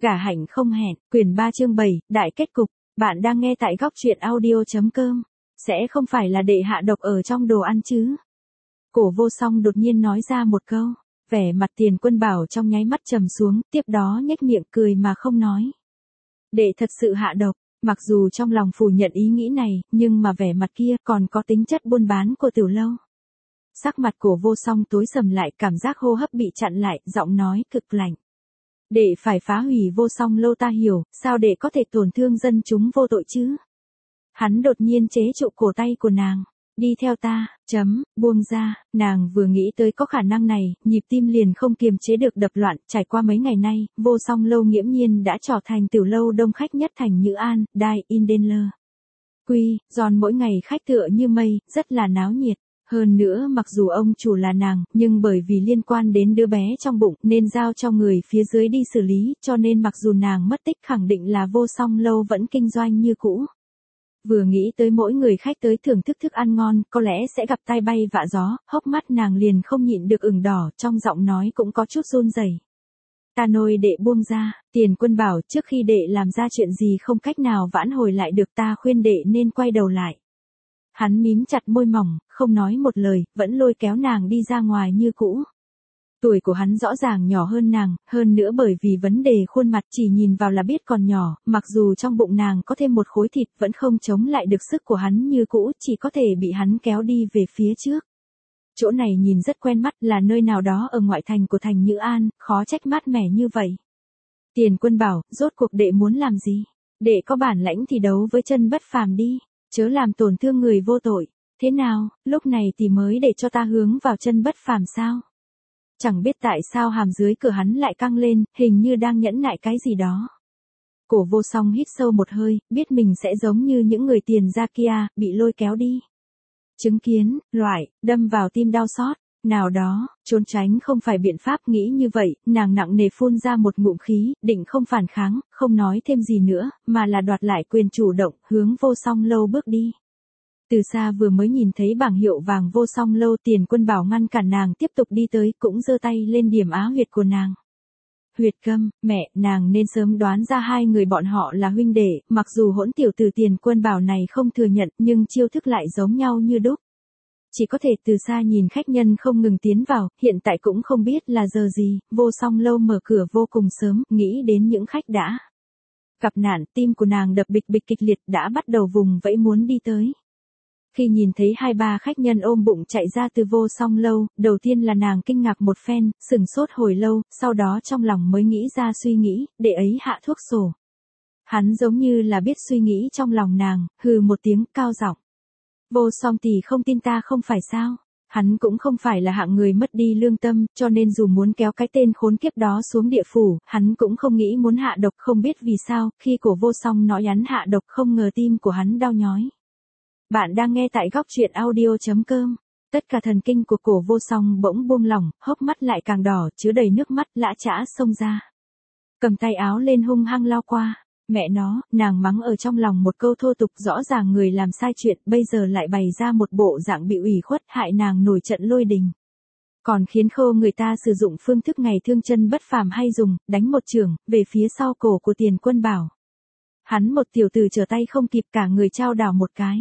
Gả hạnh không hẹn, quyển 3 chương 7, đại kết cục. Bạn đang nghe tại góc truyện audio.com. Sẽ không phải là đệ hạ độc ở trong đồ ăn chứ? Cổ Vô Song đột nhiên nói ra một câu. Vẻ mặt Tiền Quân Bảo trong nháy mắt trầm xuống, tiếp đó nhếch miệng cười mà không nói. Đệ thật sự hạ độc, mặc dù trong lòng phủ nhận ý nghĩ này, nhưng mà vẻ mặt kia còn có tính chất buôn bán của Tiểu Lâu. Sắc mặt Cổ Vô Song tối sầm lại, cảm giác hô hấp bị chặn lại, giọng nói cực lạnh. Đệ phải phá hủy Vô Song Lâu ta hiểu, sao đệ có thể tổn thương dân chúng vô tội chứ? Hắn đột nhiên chế trụ cổ tay của nàng. Đi theo ta, buông ra, nàng vừa nghĩ tới có khả năng này, nhịp tim liền không kiềm chế được đập loạn, trải qua mấy ngày nay, Vô Song Lâu nghiễm nhiên đã trở thành tiểu lâu đông khách nhất thành Nhữ An, Đai Indenler. Giòn mỗi ngày khách tựa như mây, rất là náo nhiệt. Hơn nữa mặc dù ông chủ là nàng, nhưng bởi vì liên quan đến đứa bé trong bụng nên giao cho người phía dưới đi xử lý, cho nên mặc dù nàng mất tích khẳng định là Vô Song Lâu vẫn kinh doanh như cũ. Vừa nghĩ tới mỗi người khách tới thưởng thức thức ăn ngon, có lẽ sẽ gặp tai bay vạ gió, hốc mắt nàng liền không nhịn được ửng đỏ, trong giọng nói cũng có chút run rẩy. Ta nôi đệ buông ra, Tiền Quân bảo trước khi đệ làm ra chuyện gì không cách nào vãn hồi lại được, ta khuyên đệ nên quay đầu lại. Hắn mím chặt môi mỏng, không nói một lời, vẫn lôi kéo nàng đi ra ngoài như cũ. Tuổi của hắn rõ ràng nhỏ hơn nàng, hơn nữa bởi vì vấn đề khuôn mặt chỉ nhìn vào là biết còn nhỏ, mặc dù trong bụng nàng có thêm một khối thịt vẫn không chống lại được sức của hắn như cũ, chỉ có thể bị hắn kéo đi về phía trước. Chỗ này nhìn rất quen mắt, là nơi nào đó ở ngoại thành của thành Nhữ An, khó trách mát mẻ như vậy. Tiền Quân bảo, rốt cuộc đệ muốn làm gì? Đệ có bản lãnh thì đấu với Chân Bất Phàm đi, chớ làm tổn thương người vô tội. Thế nào, lúc này thì mới để cho ta hướng vào Chân Bất Phàm sao? Chẳng biết tại sao hàm dưới cửa hắn lại căng lên, hình như đang nhẫn nại cái gì đó. Cổ Vô Song hít sâu một hơi, biết mình sẽ giống như những người tiền gia kia, bị lôi kéo đi. Chứng kiến, đâm vào tim đau xót, nào đó, trốn tránh không phải biện pháp, nghĩ như vậy, nàng nặng nề phun ra một ngụm khí, định không phản kháng, không nói thêm gì nữa, mà là đoạt lại quyền chủ động, hướng Vô Song Lâu bước đi. Từ xa vừa mới nhìn thấy bảng hiệu vàng Vô Song Lâu, Tiền Quân bảo ngăn cản nàng tiếp tục đi tới, cũng giơ tay lên điểm á huyệt của nàng. Huyệt câm, mẹ, nàng nên sớm đoán ra hai người bọn họ là huynh đệ, mặc dù hỗn tiểu tử Tiền Quân bảo này không thừa nhận, nhưng chiêu thức lại giống nhau như đúc. Chỉ có thể từ xa nhìn khách nhân không ngừng tiến vào, hiện tại cũng không biết là giờ gì, Vô Song Lâu mở cửa vô cùng sớm, nghĩ đến những khách đã gặp nạn, tim của nàng đập bịch bịch kịch liệt, đã bắt đầu vùng vẫy muốn đi tới. Khi nhìn thấy 2-3 khách nhân ôm bụng chạy ra từ Vô Song Lâu, đầu tiên là nàng kinh ngạc một phen, sửng sốt hồi lâu, sau đó trong lòng mới nghĩ ra suy nghĩ, để ấy hạ thuốc sổ. Hắn giống như là biết suy nghĩ trong lòng nàng, hừ một tiếng cao giọng. Vô Song tỷ không tin ta không phải sao? Hắn cũng không phải là hạng người mất đi lương tâm, cho nên dù muốn kéo cái tên khốn kiếp đó xuống địa phủ, hắn cũng không nghĩ muốn hạ độc, không biết vì sao, khi Cổ Vô Song nói hắn hạ độc không ngờ tim của hắn đau nhói. Bạn đang nghe tại góc truyện audio.com. Tất cả thần kinh của Cổ Vô Song bỗng buông lỏng, hốc mắt lại càng đỏ, chứa đầy nước mắt, lã chã xông ra. Cầm tay áo lên hung hăng lao qua. Mẹ nó, nàng mắng ở trong lòng một câu thô tục, rõ ràng người làm sai chuyện, bây giờ lại bày ra một bộ dạng bị ủy khuất, hại nàng nổi trận lôi đình. Còn khiến khô người ta sử dụng phương thức ngày thương Chân Bất Phàm hay dùng, đánh một chưởng về phía sau cổ của Tiền Quân bảo. Hắn một tiểu tử trở tay không kịp, cả người chao đảo một cái.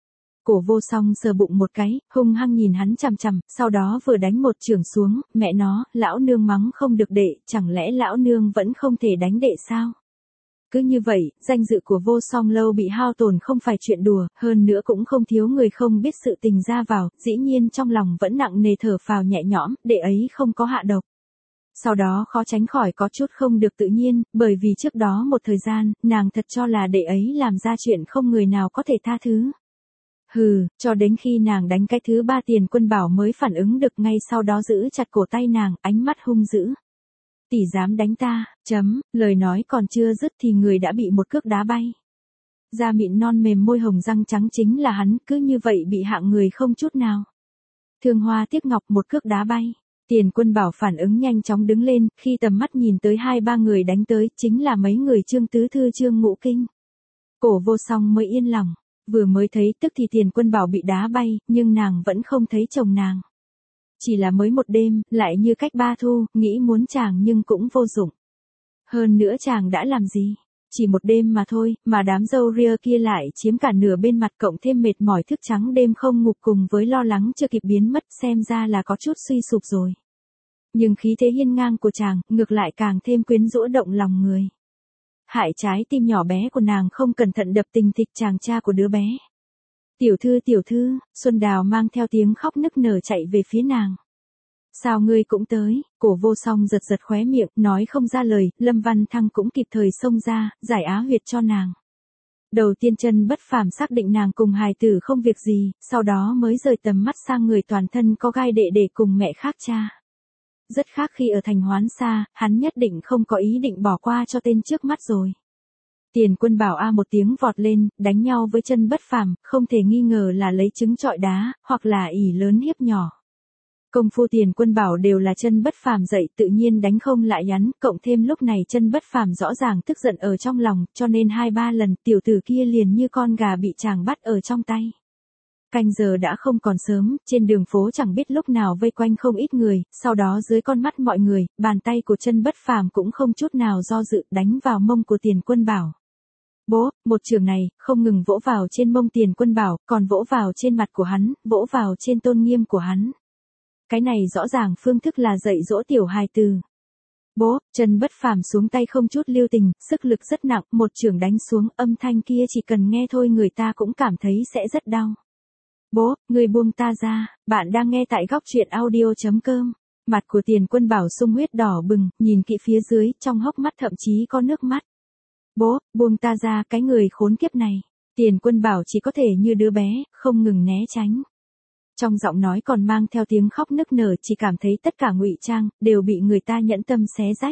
Cổ Vô Song sờ bụng một cái, hung hăng nhìn hắn chằm chằm, sau đó vừa đánh một chưởng xuống, mẹ nó, lão nương mắng không được đệ, chẳng lẽ lão nương vẫn không thể đánh đệ sao? Cứ như vậy, danh dự của Vô Song Lâu bị hao tổn không phải chuyện đùa, hơn nữa cũng không thiếu người không biết sự tình ra vào, dĩ nhiên trong lòng vẫn nặng nề thở phào nhẹ nhõm, đệ ấy không có hạ độc. Sau đó khó tránh khỏi có chút không được tự nhiên, bởi vì trước đó một thời gian, nàng thật cho là đệ ấy làm ra chuyện không người nào có thể tha thứ. Cho đến khi nàng đánh cái thứ 3 Tiền Quân bảo mới phản ứng được, ngay sau đó giữ chặt cổ tay nàng, ánh mắt hung dữ. Tỷ dám đánh ta, lời nói còn chưa dứt thì người đã bị một cước đá bay. Da mịn non mềm môi hồng răng trắng chính là hắn, cứ như vậy bị hạng người không chút nào. Thương hoa tiếc ngọc, một cước đá bay. Tiền Quân bảo phản ứng nhanh chóng đứng lên, khi tầm mắt nhìn tới 2-3 người đánh tới, chính là mấy người Trương Tứ Thư Trương Ngũ Kinh. Cổ Vô Song mới yên lòng. Vừa mới thấy tức thì Tiền Quân bảo bị đá bay, nhưng nàng vẫn không thấy chồng nàng. Chỉ là mới một đêm, lại như cách 3 thu, nghĩ muốn chàng nhưng cũng vô dụng. Hơn nữa chàng đã làm gì? Chỉ một đêm mà thôi, mà đám râu ria kia lại chiếm cả nửa bên mặt, cộng thêm mệt mỏi thức trắng đêm không ngủ cùng với lo lắng chưa kịp biến mất, xem ra là có chút suy sụp rồi. Nhưng khí thế hiên ngang của chàng, ngược lại càng thêm quyến rũ động lòng người. Hại trái tim nhỏ bé của nàng không cẩn thận đập tình thịch chàng cha của đứa bé. Tiểu thư, Xuân Đào mang theo tiếng khóc nức nở chạy về phía nàng. Sao ngươi cũng tới? Cổ Vô Song giật giật khóe miệng, nói không ra lời. Lâm Văn Thăng cũng kịp thời xông ra, giải á huyệt cho nàng. Đầu tiên Chân Bất Phàm xác định nàng cùng hài tử không việc gì, sau đó mới rời tầm mắt sang người toàn thân có gai đệ để cùng mẹ khác cha. Rất khác khi ở thành Hoán Sa, hắn nhất định không có ý định bỏ qua cho tên trước mắt rồi. Tiền Quân Bảo a một tiếng vọt lên, đánh nhau với Chân Bất Phàm, không thể nghi ngờ là lấy trứng trọi đá, hoặc là ỷ lớn hiếp nhỏ. Công phu Tiền Quân Bảo đều là Chân Bất Phàm dạy, tự nhiên đánh không lại hắn, cộng thêm lúc này Chân Bất Phàm rõ ràng tức giận ở trong lòng, cho nên 2-3 lần tiểu tử kia liền như con gà bị chàng bắt ở trong tay. Canh giờ đã không còn sớm, trên đường phố chẳng biết lúc nào vây quanh không ít người, sau đó dưới con mắt mọi người, bàn tay của Chân Bất Phàm cũng không chút nào do dự đánh vào mông của Tiền Quân Bảo. Bố, một trường này, không ngừng vỗ vào trên mông Tiền Quân Bảo, còn vỗ vào trên mặt của hắn, vỗ vào trên tôn nghiêm của hắn. Cái này rõ ràng phương thức là dạy dỗ tiểu hài từ. Bố, Chân Bất Phàm xuống tay không chút lưu tình, sức lực rất nặng, một chưởng đánh xuống, âm thanh kia chỉ cần nghe thôi người ta cũng cảm thấy sẽ rất đau. Bố, người buông ta ra, bạn đang nghe tại góc truyện audio.com. Mặt của Tiền Quân Bảo sung huyết đỏ bừng, nhìn kỹ phía dưới, trong hốc mắt thậm chí có nước mắt. Bố, buông ta ra, cái người khốn kiếp này. Tiền Quân Bảo chỉ có thể như đứa bé, không ngừng né tránh. Trong giọng nói còn mang theo tiếng khóc nức nở, chỉ cảm thấy tất cả ngụy trang, đều bị người ta nhẫn tâm xé rách.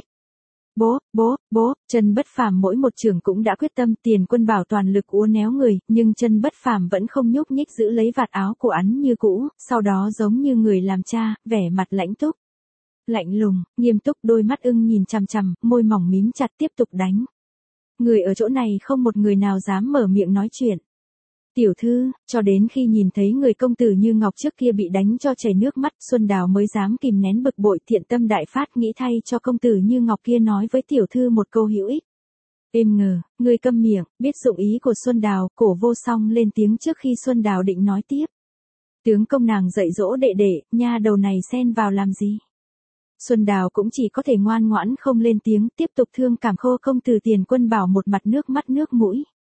Bố, Chân Bất Phàm mỗi một trường cũng đã quyết tâm. Tiền Quân Bảo toàn lực uốn néo người, nhưng Chân Bất Phàm vẫn không nhúc nhích giữ lấy vạt áo của hắn như cũ, sau đó giống như người làm cha, vẻ mặt lãnh túc. Lạnh lùng, nghiêm túc, đôi mắt ưng nhìn chằm chằm, môi mỏng mím chặt tiếp tục đánh. Người ở chỗ này không một người nào dám mở miệng nói chuyện. Tiểu thư, cho đến khi nhìn thấy người công tử như ngọc trước kia bị đánh cho chảy nước mắt, Xuân Đào mới dám kìm nén bực bội, thiện tâm đại phát, nghĩ thay cho công tử như ngọc kia nói với tiểu thư một câu hữu ích. Êm ngờ, người câm miệng, biết dụng ý của Xuân Đào, Cổ Vô Song lên tiếng trước khi Xuân Đào định nói tiếp. Tướng công nàng dạy dỗ đệ đệ, nha đầu này xen vào làm gì? Xuân Đào cũng chỉ có thể ngoan ngoãn không lên tiếng, tiếp tục thương cảm khô công tử. Tiền Quân Bảo một mặt nước mắt nước mũi.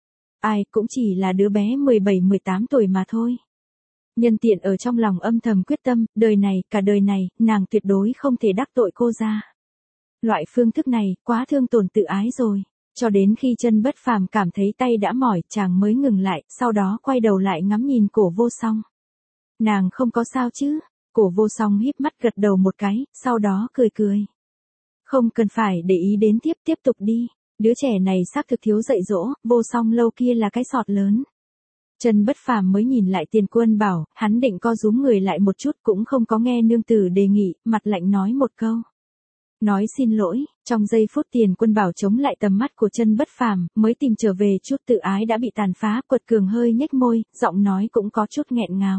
Ai cũng chỉ là đứa bé 17-18 tuổi mà thôi. Nhân tiện ở trong lòng âm thầm quyết tâm, đời này, cả đời này, nàng tuyệt đối không thể đắc tội cô ra. Loại phương thức này, quá thương tổn tự ái rồi. Cho đến khi Chân Bất Phàm cảm thấy tay đã mỏi, chàng mới ngừng lại, sau đó quay đầu lại ngắm nhìn Cổ Vô Song. Nàng không có sao chứ? Cổ Vô Song híp mắt gật đầu một cái, sau đó cười cười. Không cần phải để ý đến, tiếp tục đi. Đứa trẻ này xác thực thiếu dạy dỗ, Vô Song lâu kia là cái sọt lớn. Chân Bất Phàm mới nhìn lại Tiền Quân Bảo, hắn định co rúm người lại một chút cũng không có nghe nương tử đề nghị, mặt lạnh nói một câu. Nói xin lỗi, trong giây phút Tiền Quân Bảo chống lại tầm mắt của Chân Bất Phàm, mới tìm trở về chút tự ái đã bị tàn phá, quật cường hơi nhếch môi, giọng nói cũng có chút nghẹn ngào.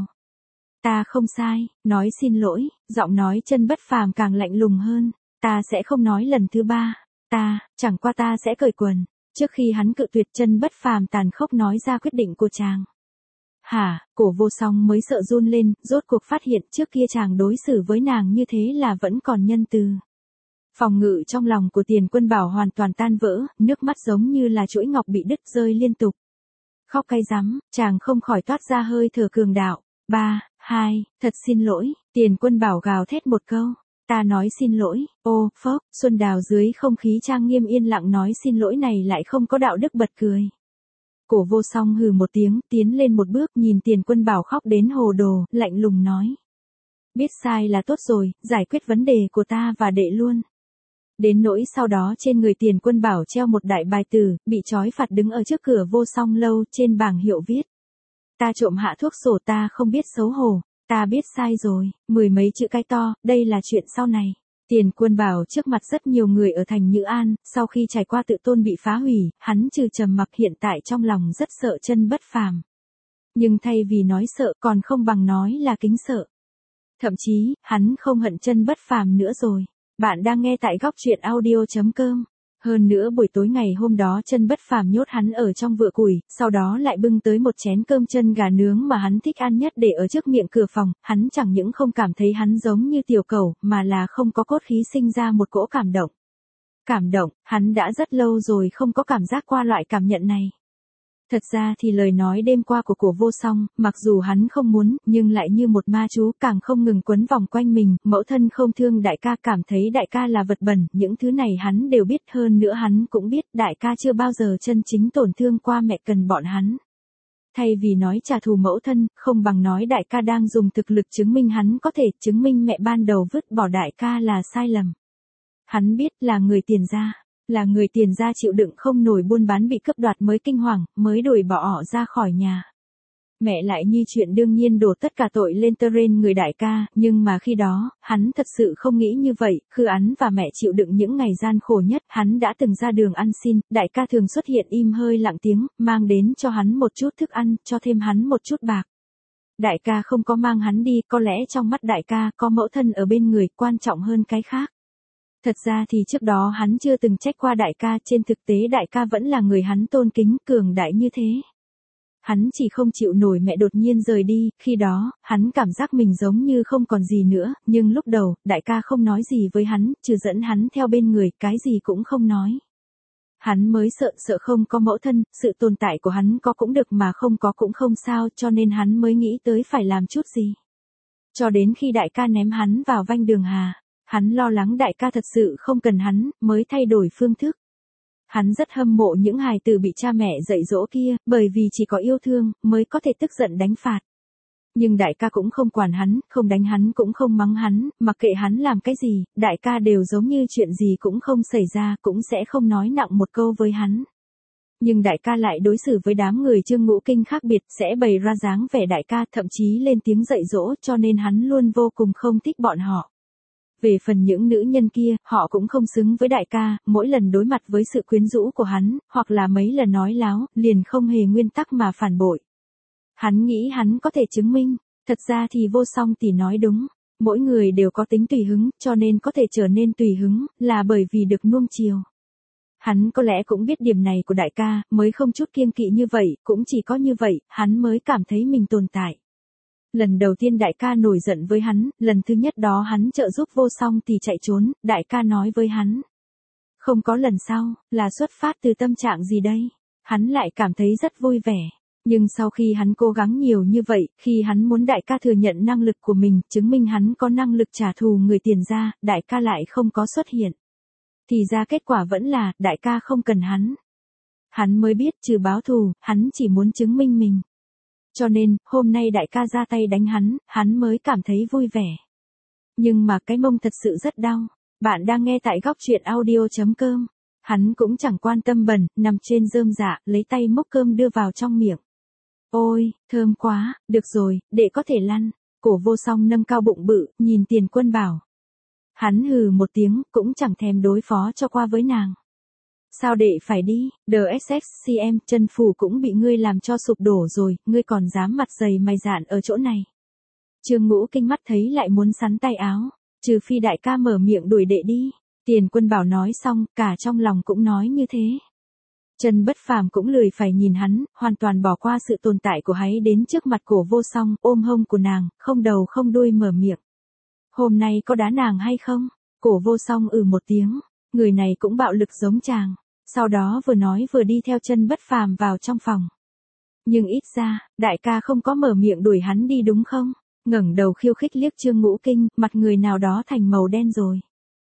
Ta không sai, nói xin lỗi, giọng nói Chân Bất Phàm càng lạnh lùng hơn, ta sẽ không nói lần thứ ba. Chẳng qua ta sẽ cởi quần. Trước khi hắn cự tuyệt, Chân Bất Phàm tàn khốc nói ra quyết định của chàng. Hả, Cổ Vô Song mới sợ run lên, rốt cuộc phát hiện trước kia chàng đối xử với nàng như thế là vẫn còn nhân từ. Phòng ngự trong lòng của Tiền Quân Bảo hoàn toàn tan vỡ, nước mắt giống như là chuỗi ngọc bị đứt rơi liên tục. Khóc cay rắm, chàng không khỏi toát ra hơi thở cường đạo. 3, 2, thật xin lỗi, Tiền Quân Bảo gào thét một câu. Ta nói xin lỗi, ô, phốc, Xuân Đào dưới không khí trang nghiêm yên lặng nói xin lỗi này lại không có đạo đức bật cười. Cổ Vô Song hừ một tiếng, tiến lên một bước, nhìn Tiền Quân Bảo khóc đến hồ đồ, lạnh lùng nói. Biết sai là tốt rồi, giải quyết vấn đề của ta và đệ luôn. Đến nỗi sau đó trên người Tiền Quân Bảo treo một đại bài tử, bị trói phạt đứng ở trước cửa Vô Song lâu, trên bảng hiệu viết. Ta trộm hạ thuốc sổ, ta không biết xấu hổ. Ta biết sai rồi, 10 mấy chữ cái to, đây là chuyện sau này. Tiền Quân Bảo trước mặt rất nhiều người ở thành Nhữ An, sau khi trải qua tự tôn bị phá hủy, hắn trừ trầm mặc hiện tại trong lòng rất sợ Chân Bất Phàm. Nhưng thay vì nói sợ còn không bằng nói là kính sợ. Thậm chí, hắn không hận Chân Bất Phàm nữa rồi. Bạn đang nghe tại góc truyện audio.com. Hơn nữa buổi tối ngày hôm đó Chân Bất Phàm nhốt hắn ở trong vựa củi, sau đó lại bưng tới một chén cơm chân gà nướng mà hắn thích ăn nhất để ở trước miệng cửa phòng, hắn chẳng những không cảm thấy hắn giống như tiểu cẩu, mà là không có cốt khí sinh ra một cỗ cảm động. Cảm động, hắn đã rất lâu rồi không có cảm giác qua loại cảm nhận này. Thật ra thì lời nói đêm qua của Cổ Vô Song, mặc dù hắn không muốn, nhưng lại như một ma chú càng không ngừng quấn vòng quanh mình, mẫu thân không thương đại ca, cảm thấy đại ca là vật bẩn, những thứ này hắn đều biết, hơn nữa hắn cũng biết đại ca chưa bao giờ chân chính tổn thương qua mẹ cần bọn hắn. Thay vì nói trả thù mẫu thân, không bằng nói đại ca đang dùng thực lực chứng minh hắn có thể chứng minh mẹ ban đầu vứt bỏ đại ca là sai lầm. Hắn biết là người tiền gia. Là người tiền gia chịu đựng không nổi buôn bán bị cướp đoạt mới kinh hoàng, mới đuổi bỏ họ ra khỏi nhà. Mẹ lại như chuyện đương nhiên đổ tất cả tội lên trên người đại ca, nhưng mà khi đó, hắn thật sự không nghĩ như vậy, Khư Án và mẹ chịu đựng những ngày gian khổ nhất, hắn đã từng ra đường ăn xin, đại ca thường xuất hiện im hơi lặng tiếng, mang đến cho hắn một chút thức ăn, cho thêm hắn một chút bạc. Đại ca không có mang hắn đi, có lẽ trong mắt đại ca có mẫu thân ở bên người quan trọng hơn cái khác. Thật ra thì trước đó hắn chưa từng trách qua đại ca, trên thực tế đại ca vẫn là người hắn tôn kính, cường đại như thế. Hắn chỉ không chịu nổi mẹ đột nhiên rời đi, khi đó, hắn cảm giác mình giống như không còn gì nữa, nhưng lúc đầu, đại ca không nói gì với hắn, trừ dẫn hắn theo bên người, cái gì cũng không nói. Hắn mới sợ không có mẫu thân, sự tồn tại của hắn có cũng được mà không có cũng không sao, cho nên hắn mới nghĩ tới phải làm chút gì. Cho đến khi đại ca ném hắn vào vanh đường hà. Hắn lo lắng đại ca thật sự không cần hắn, mới thay đổi phương thức. Hắn rất hâm mộ những hài tử bị cha mẹ dạy dỗ kia, bởi vì chỉ có yêu thương, mới có thể tức giận đánh phạt. Nhưng đại ca cũng không quản hắn, không đánh hắn cũng không mắng hắn, mặc kệ hắn làm cái gì, đại ca đều giống như chuyện gì cũng không xảy ra, cũng sẽ không nói nặng một câu với hắn. Nhưng đại ca lại đối xử với đám người Trương Ngũ Kinh khác biệt, sẽ bày ra dáng vẻ đại ca, thậm chí lên tiếng dạy dỗ, cho nên hắn luôn vô cùng không thích bọn họ. Về phần những nữ nhân kia, họ cũng không xứng với đại ca, mỗi lần đối mặt với sự quyến rũ của hắn, hoặc là mấy lần nói láo, liền không hề nguyên tắc mà phản bội. Hắn nghĩ hắn có thể chứng minh, thật ra thì Vô Song tỷ nói đúng, mỗi người đều có tính tùy hứng, cho nên có thể trở nên tùy hứng, là bởi vì được nuông chiều. Hắn có lẽ cũng biết điểm này của đại ca, mới không chút kiêng kỵ như vậy, cũng chỉ có như vậy, hắn mới cảm thấy mình tồn tại. Lần đầu tiên đại ca nổi giận với hắn, lần thứ nhất đó hắn trợ giúp Vô Song thì chạy trốn, đại ca nói với hắn. Không có lần sau, là xuất phát từ tâm trạng gì đây? Hắn lại cảm thấy rất vui vẻ. Nhưng sau khi hắn cố gắng nhiều như vậy, khi hắn muốn đại ca thừa nhận năng lực của mình, chứng minh hắn có năng lực trả thù người tiền gia, đại ca lại không có xuất hiện. Thì ra kết quả vẫn là, đại ca không cần hắn. Hắn mới biết trừ báo thù, hắn chỉ muốn chứng minh mình. Cho nên, hôm nay đại ca ra tay đánh hắn mới cảm thấy vui vẻ. Nhưng mà cái mông thật sự rất đau. Bạn đang nghe tại góc truyện audio.com. Hắn cũng chẳng quan tâm bẩn, nằm trên rơm dạ, lấy tay múc cơm đưa vào trong miệng. Ôi, thơm quá, được rồi, đệ có thể lăn. Cổ Vô Song nâng cao bụng bự, nhìn Tiền Quân bảo. Hắn hừ một tiếng, cũng chẳng thèm đối phó cho qua với nàng. Sao đệ phải đi, DSXCM, Chân Phủ cũng bị ngươi làm cho sụp đổ rồi, ngươi còn dám mặt dày mày dạn ở chỗ này. Trương Ngũ Kinh mắt thấy lại muốn sắn tay áo, trừ phi đại ca mở miệng đuổi đệ đi. Tiền Quân bảo nói xong, cả trong lòng cũng nói như thế. Chân Bất Phàm cũng lười phải nhìn hắn, hoàn toàn bỏ qua sự tồn tại của hắn đến trước mặt Cổ Vô Song, ôm hông của nàng, không đầu không đuôi mở miệng. Hôm nay có đá nàng hay không? Cổ Vô Song một tiếng, người này cũng bạo lực giống chàng. Sau đó vừa nói vừa đi theo Chân Bất Phàm vào trong phòng. Nhưng ít ra, đại ca không có mở miệng đuổi hắn đi đúng không? Ngẩng đầu khiêu khích liếc Trương Ngũ Kinh, mặt người nào đó thành màu đen rồi.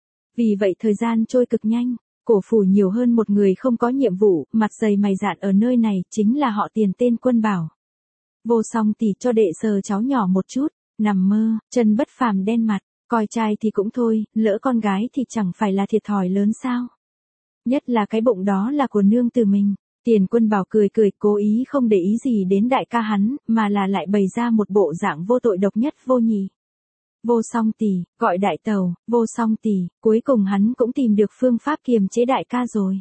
Vì vậy thời gian trôi cực nhanh, Cổ phủ nhiều hơn một người không có nhiệm vụ, mặt dày mày dạn ở nơi này, chính là họ Tiền tên Quân bảo. Vô Song tỷ cho đệ sờ cháu nhỏ một chút, nằm mơ, Chân Bất Phàm đen mặt, coi trai thì cũng thôi, lỡ con gái thì chẳng phải là thiệt thòi lớn sao? Nhất là cái bụng đó là của nương tử mình. Tiền Quân bảo cười cười, cố ý không để ý gì đến đại ca hắn, mà là lại bày ra một bộ dạng vô tội độc nhất vô nhị. Vô Song tỷ, gọi đại tàu, Vô Song tỷ, cuối cùng hắn cũng tìm được phương pháp kiềm chế đại ca rồi.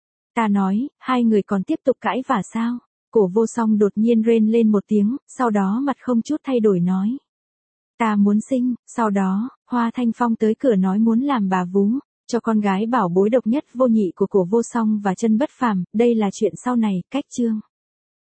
Ta nói, hai người còn tiếp tục cãi vả sao? Cổ Vô Song đột nhiên rên lên một tiếng, sau đó mặt không chút thay đổi nói. Ta muốn sinh, sau đó, Hoa Thanh Phong tới cửa nói muốn làm bà vú. Cho con gái bảo bối độc nhất vô nhị của Cổ Vô Song và Chân Bất Phàm, đây là chuyện sau này, cách chương.